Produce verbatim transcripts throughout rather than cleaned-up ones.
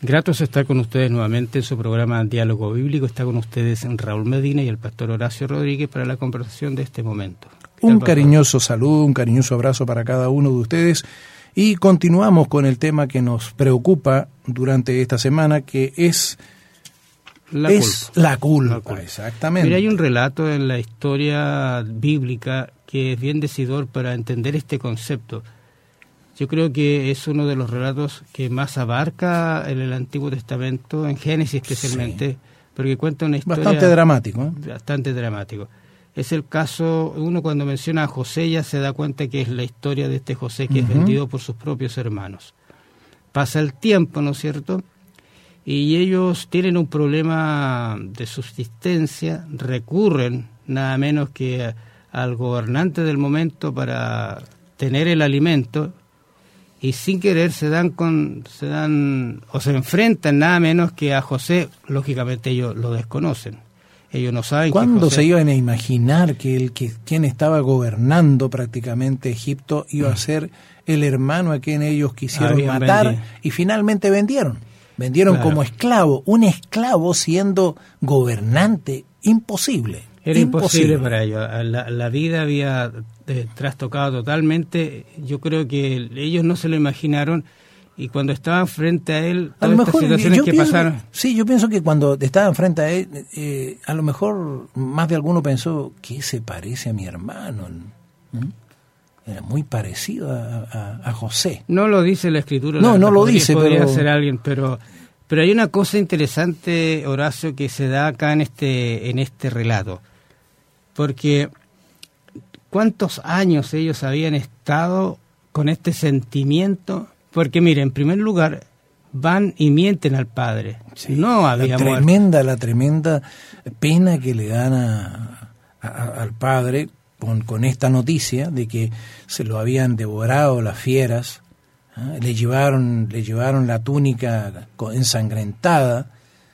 Gratos estar con ustedes nuevamente en su programa Diálogo Bíblico. Está con ustedes Raúl Medina y el pastor Horacio Rodríguez para la conversación de este momento. Un cariñoso saludo, un cariñoso abrazo para cada uno de ustedes y continuamos con el tema que nos preocupa durante esta semana, que es la es culpa. La culpa, La culpa. Exactamente. Mira, hay un relato en la historia bíblica que es bien decidor para entender este concepto. Yo creo que es uno de los relatos que más abarca en el Antiguo Testamento, en Génesis especialmente, sí. Porque cuenta una historia... Bastante dramático. ¿eh? Bastante dramático. Es el caso, uno cuando menciona a José ya se da cuenta que es la historia de este José que uh-huh. es vendido por sus propios hermanos. Pasa el tiempo, ¿no es cierto?, y ellos tienen un problema de subsistencia, recurren nada menos que al gobernante del momento para tener el alimento, y sin querer se dan con se dan o se enfrentan nada menos que a José. Lógicamente ellos lo desconocen, ellos no saben. ¿Cuándo José... se iban a imaginar que el que quien estaba gobernando prácticamente Egipto iba mm. a ser el hermano a quien ellos quisieron Habían matar vendido. Y finalmente vendieron? Vendieron claro. como esclavo, un esclavo siendo gobernante, imposible. Era imposible, imposible para ellos. La, la vida había eh, trastocado totalmente. Yo creo que ellos no se lo imaginaron, y cuando estaban frente a él, todas a lo estas mejor, situaciones que pienso, pasaron... Sí, yo pienso que cuando estaban frente a él, eh, a lo mejor más de alguno pensó, ¿qué se parece a mi hermano? ¿Mm? Era muy parecido a, a, a José. No lo dice la Escritura. No, la, no lo podría, dice, podría pero... ser alguien, pero... Pero hay una cosa interesante, Horacio, que se da acá en este en este relato. Porque ¿cuántos años ellos habían estado con este sentimiento? Porque, mire, en primer lugar, van y mienten al padre. Sí, no había la tremenda, muerto. La tremenda pena que le dan a, a, al padre con, con esta noticia de que se lo habían devorado las fieras. ¿Ah? Le llevaron le llevaron la túnica ensangrentada,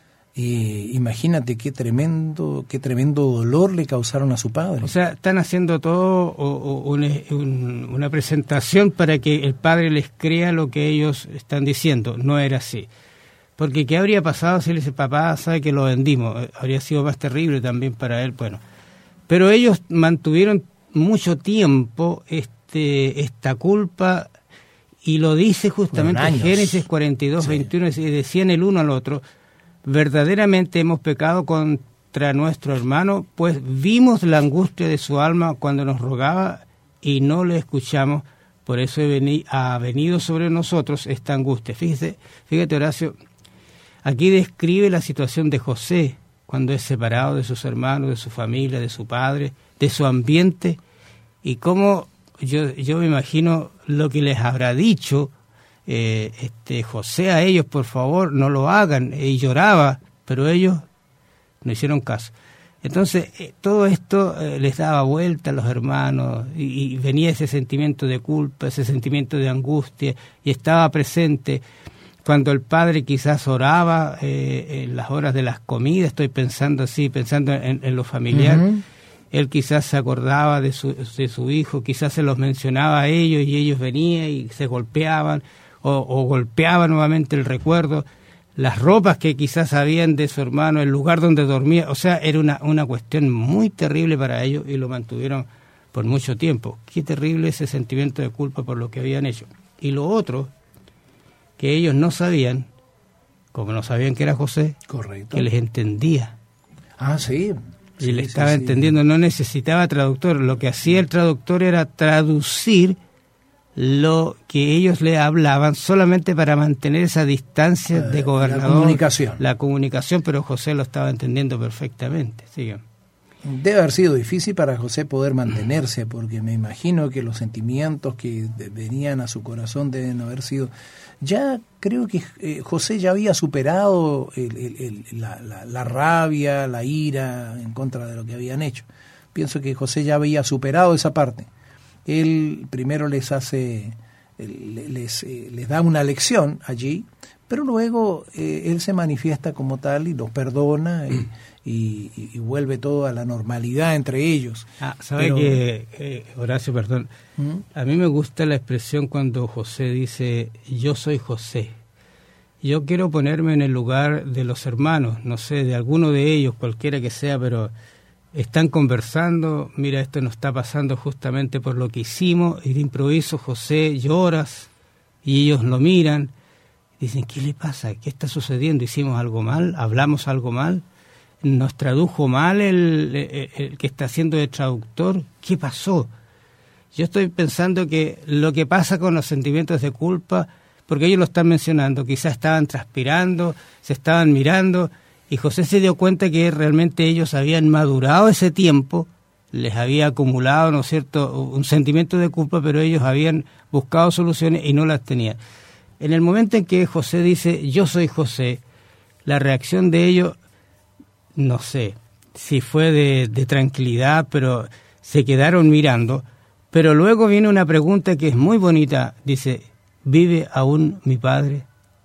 y imagínate qué tremendo qué tremendo dolor le causaron a su padre. O sea, están haciendo todo o, o, un, un, una presentación para que el padre les crea lo que ellos están diciendo. No era así. Porque ¿qué habría pasado si le dice, papá, sabe que lo vendimos? Habría sido más terrible también para él. Bueno, pero ellos mantuvieron mucho tiempo este esta culpa. Y lo dice justamente en Génesis cuarenta y dos, sí. veintiuno, y decían el uno al otro, verdaderamente hemos pecado contra nuestro hermano, pues vimos la angustia de su alma cuando nos rogaba y no le escuchamos, por eso ha venido sobre nosotros esta angustia. Fíjese, fíjate, Horacio, aquí describe la situación de José cuando es separado de sus hermanos, de su familia, de su padre, de su ambiente, y cómo... Yo, yo me imagino lo que les habrá dicho eh, este José a ellos, por favor, no lo hagan, y lloraba, pero ellos no hicieron caso. Entonces, eh, todo esto eh, les daba vuelta a los hermanos, y, y venía ese sentimiento de culpa, ese sentimiento de angustia, y estaba presente cuando el padre quizás oraba eh, en las horas de las comidas. Estoy pensando así, pensando en, en lo familiar. Uh-huh. Él quizás se acordaba de su, de su hijo, quizás se los mencionaba a ellos y ellos venían y se golpeaban o, o golpeaban nuevamente el recuerdo, las ropas que quizás habían de su hermano, el lugar donde dormía. O sea, era una, una cuestión muy terrible para ellos y lo mantuvieron por mucho tiempo. Qué terrible ese sentimiento de culpa por lo que habían hecho. Y lo otro, que ellos no sabían, como no sabían que era José, correcto, que les entendía. Ah, sí. Y sí, le sí, estaba sí. entendiendo, no necesitaba traductor. Lo que hacía el traductor era traducir lo que ellos le hablaban solamente para mantener esa distancia uh, de gobernador. La comunicación. La comunicación, pero José lo estaba entendiendo perfectamente. Sigan. Debe haber sido difícil para José poder mantenerse, porque me imagino que los sentimientos que venían a su corazón deben haber sido... Ya creo que eh, José ya había superado el, el, el, la, la, la rabia, la ira en contra de lo que habían hecho. Pienso que José ya había superado esa parte. Él primero les hace, les, eh, les da una lección allí, pero luego eh, él se manifiesta como tal y los perdona y, y, y vuelve todo a la normalidad entre ellos. Ah, ¿sabe pero, que, eh, Horacio, perdón, ¿Mm? a mí me gusta la expresión cuando José dice, yo soy José? yo quiero ponerme en el lugar de los hermanos, no sé, de alguno de ellos, cualquiera que sea, pero están conversando, mira, esto nos está pasando justamente por lo que hicimos, y de improviso José lloras, y ellos lo miran, dicen, ¿qué le pasa? ¿Qué está sucediendo? ¿Hicimos algo mal? ¿Hablamos algo mal? ¿Nos tradujo mal el, el, el que está haciendo de traductor? ¿Qué pasó? Yo estoy pensando que lo que pasa con los sentimientos de culpa, porque ellos lo están mencionando, quizás estaban transpirando, se estaban mirando, y José se dio cuenta que realmente ellos habían madurado ese tiempo, les había acumulado, ¿no es cierto?, un sentimiento de culpa, pero ellos habían buscado soluciones y no las tenían. En el momento en que José dice, yo soy José, la reacción de ellos, no sé si fue de, de tranquilidad, pero se quedaron mirando. Pero luego viene una pregunta que es muy bonita, dice, ¿vive aún mi padre?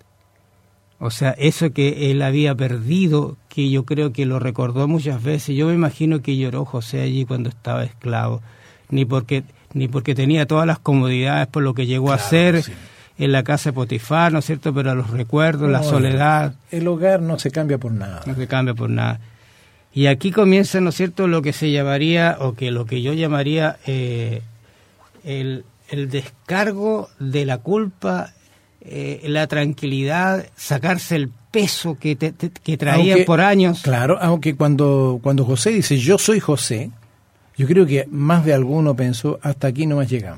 O sea, eso que él había perdido, que yo creo que lo recordó muchas veces. Yo me imagino que lloró José allí cuando estaba esclavo, ni porque ni porque tenía todas las comodidades por lo que llegó claro, a hacer sí. en la casa de Potifar, ¿no es cierto? Pero los recuerdos, no, la soledad... El hogar no se cambia por nada. No se cambia por nada. Y aquí comienza, ¿no es cierto?, lo que se llamaría, o que lo que yo llamaría eh, el, el descargo de la culpa, eh, la tranquilidad, sacarse el peso que, te, te, que traían aunque, por años. Claro, aunque cuando, cuando José dice, yo soy José, yo creo que más de alguno pensó, hasta aquí nomás llegamos.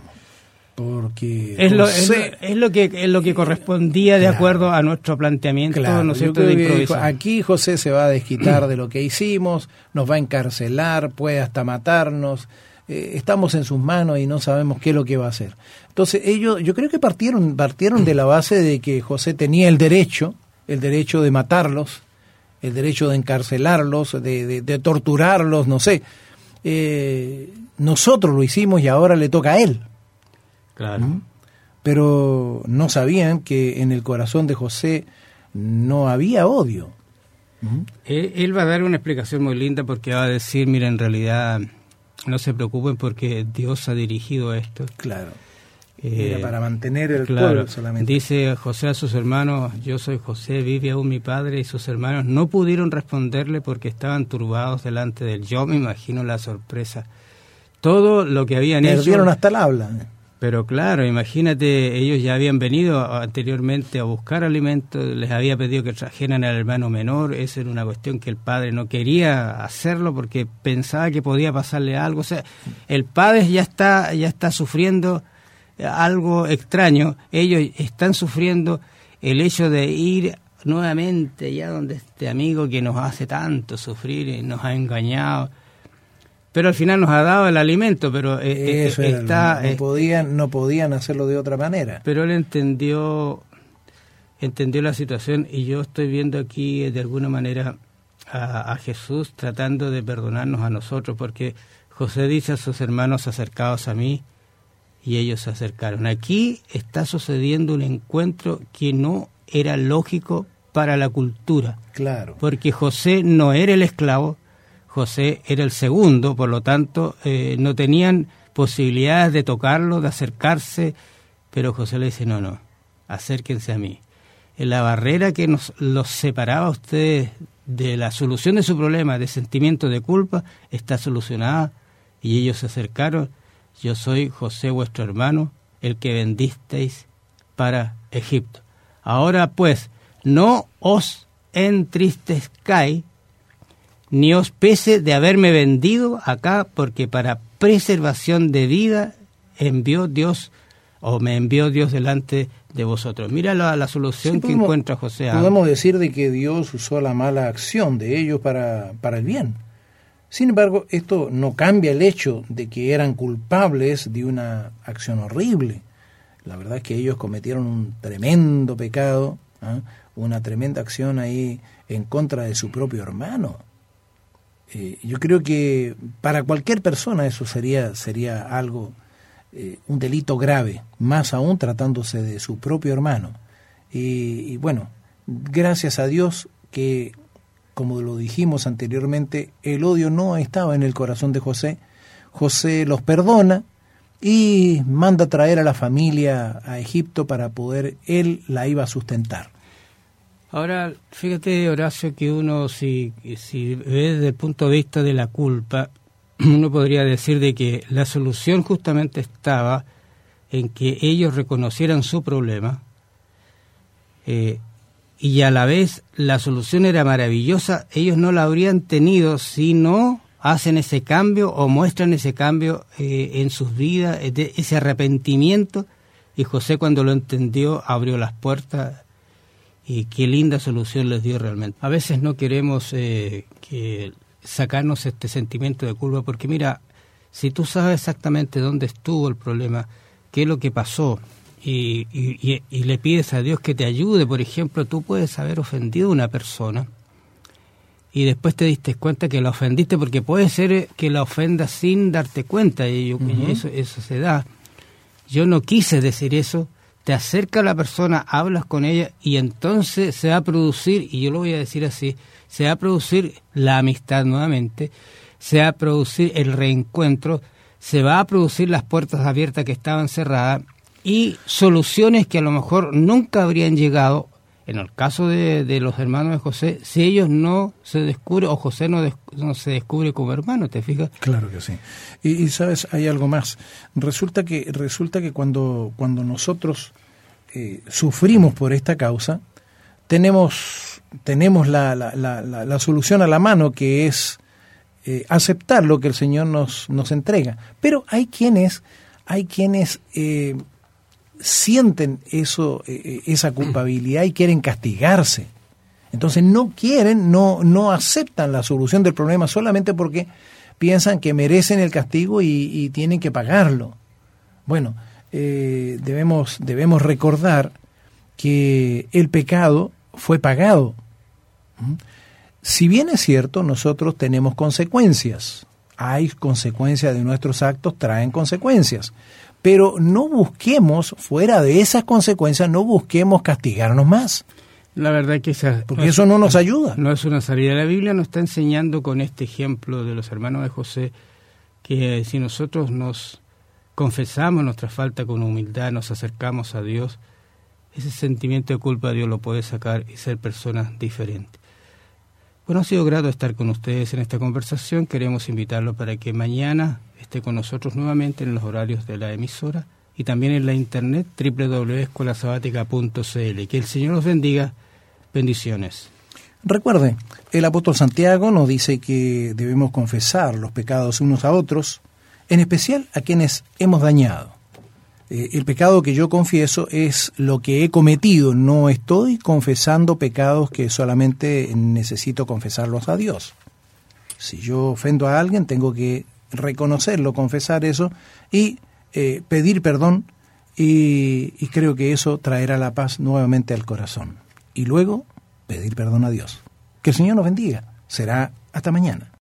Porque es lo, es, lo, es lo que es lo que correspondía de claro, acuerdo a nuestro planteamiento, claro, ¿no es cierto?, de improviso. Aquí José se va a desquitar de lo que hicimos, nos va a encarcelar, puede hasta matarnos, eh, estamos en sus manos y no sabemos qué es lo que va a hacer. Entonces ellos, yo creo que partieron partieron de la base de que José tenía el derecho, el derecho de matarlos, el derecho de encarcelarlos, de, de, de torturarlos, no sé. Eh, nosotros lo hicimos y ahora le toca a él. Claro. ¿Mm? Pero no sabían que en el corazón de José no había odio. ¿Mm? Él, él va a dar una explicación muy linda porque va a decir, mira, en realidad no se preocupen porque Dios ha dirigido esto. Claro. Eh, Era para mantener el claro, pueblo solamente. Dice José a sus hermanos, yo soy José, vive aún mi padre, y sus hermanos no pudieron responderle porque estaban turbados delante de él. Yo me imagino la sorpresa. Todo lo que habían Perdieron hecho... Perdieron hasta el habla. Pero claro, imagínate, ellos ya habían venido anteriormente a buscar alimento, les había pedido que trajeran al hermano menor, esa era una cuestión que el padre no quería hacerlo porque pensaba que podía pasarle algo. O sea, el padre ya está, ya está sufriendo algo extraño, ellos están sufriendo el hecho de ir nuevamente ya donde este amigo que nos hace tanto sufrir y nos ha engañado. Pero al final nos ha dado el alimento, pero eh, Eso eh, está... no, podían, no podían hacerlo de otra manera. Pero él entendió, entendió la situación y yo estoy viendo aquí de alguna manera a, a Jesús tratando de perdonarnos a nosotros, porque José dice a sus hermanos acercados a mí y ellos se acercaron. Aquí está sucediendo un encuentro que no era lógico para la cultura. Claro. Porque José no era el esclavo, José era el segundo, por lo tanto, eh, no tenían posibilidades de tocarlo, de acercarse, pero José le dice, no, no, acérquense a mí. En la barrera que nos los separaba a ustedes de la solución de su problema, de sentimiento de culpa, está solucionada, y ellos se acercaron. Yo soy José, vuestro hermano, el que vendisteis para Egipto. Ahora pues, no os entristezcáis, ni os pese de haberme vendido acá, porque para preservación de vida envió Dios, o me envió Dios delante de vosotros. Mira la, la solución sí, podemos, que encuentra José. Podemos decir de que Dios usó la mala acción de ellos para, para el bien. Sin embargo, esto no cambia el hecho de que eran culpables de una acción horrible. La verdad es que ellos cometieron un tremendo pecado, ¿eh? una tremenda acción ahí en contra de su propio hermano. Eh, yo creo que para cualquier persona eso sería sería algo, eh, un delito grave, más aún tratándose de su propio hermano. Y, y bueno, gracias a Dios que, como lo dijimos anteriormente, el odio no estaba en el corazón de José. José los perdona y manda traer a la familia a Egipto para poder, él la iba a sustentar. Ahora, fíjate, Horacio, que uno, si, si ve desde el punto de vista de la culpa, uno podría decir de que la solución justamente estaba en que ellos reconocieran su problema, eh, y a la vez la solución era maravillosa. Ellos no la habrían tenido si no hacen ese cambio o muestran ese cambio eh, en sus vidas, ese arrepentimiento, y José, cuando lo entendió, abrió las puertas. Y qué linda solución les dio realmente. A veces no queremos eh, que sacarnos este sentimiento de culpa, porque mira, si tú sabes exactamente dónde estuvo el problema, qué es lo que pasó, y, y, y le pides a Dios que te ayude. Por ejemplo, tú puedes haber ofendido a una persona y después te diste cuenta que la ofendiste, porque puede ser que la ofendas sin darte cuenta, y, yo, uh-huh. y eso, eso se da. Yo no quise decir eso. Te acerca a la persona, hablas con ella, y entonces se va a producir, y yo lo voy a decir así, se va a producir la amistad nuevamente, se va a producir el reencuentro, se va a producir las puertas abiertas que estaban cerradas, y soluciones que a lo mejor nunca habrían llegado, en el caso de, de los hermanos de José, si ellos no se descubren, o José no, des, no se descubre como hermano, ¿te fijas? Claro que sí. Y, y sabes, hay algo más. Resulta que resulta que cuando, cuando nosotros eh, sufrimos por esta causa, tenemos, tenemos la, la, la, la, la solución a la mano, que es eh, aceptar lo que el Señor nos, nos entrega. Pero hay quienes, hay quienes eh, sienten eso, eh, esa culpabilidad y quieren castigarse. Entonces no quieren, no, no aceptan la solución del problema solamente porque piensan que merecen el castigo y, y tienen que pagarlo. Bueno, eh, debemos, debemos recordar que el pecado fue pagado. ¿Mm? Si bien es cierto, nosotros tenemos consecuencias. Hay consecuencias de nuestros actos, traen consecuencias. Pero no busquemos, fuera de esas consecuencias, no busquemos castigarnos más. La verdad que esa, porque no eso es, no nos ayuda. No es una salida. La Biblia nos está enseñando con este ejemplo de los hermanos de José que si nosotros nos confesamos nuestra falta con humildad, nos acercamos a Dios, ese sentimiento de culpa Dios lo puede sacar y ser personas diferentes. Bueno, ha sido grato estar con ustedes en esta conversación. Queremos invitarlo para que mañana esté con nosotros nuevamente en los horarios de la emisora y también en la internet doble u doble u doble u punto escuela sabática punto c l. Que el Señor los bendiga. Bendiciones. Recuerde, el apóstol Santiago nos dice que debemos confesar los pecados unos a otros, en especial a quienes hemos dañado. Eh, el pecado que yo confieso es lo que he cometido, no estoy confesando pecados que solamente necesito confesarlos a Dios. Si yo ofendo a alguien, tengo que reconocerlo, confesar eso y eh, pedir perdón, y, y creo que eso traerá la paz nuevamente al corazón. Y luego pedir perdón a Dios. Que el Señor nos bendiga. Será hasta mañana.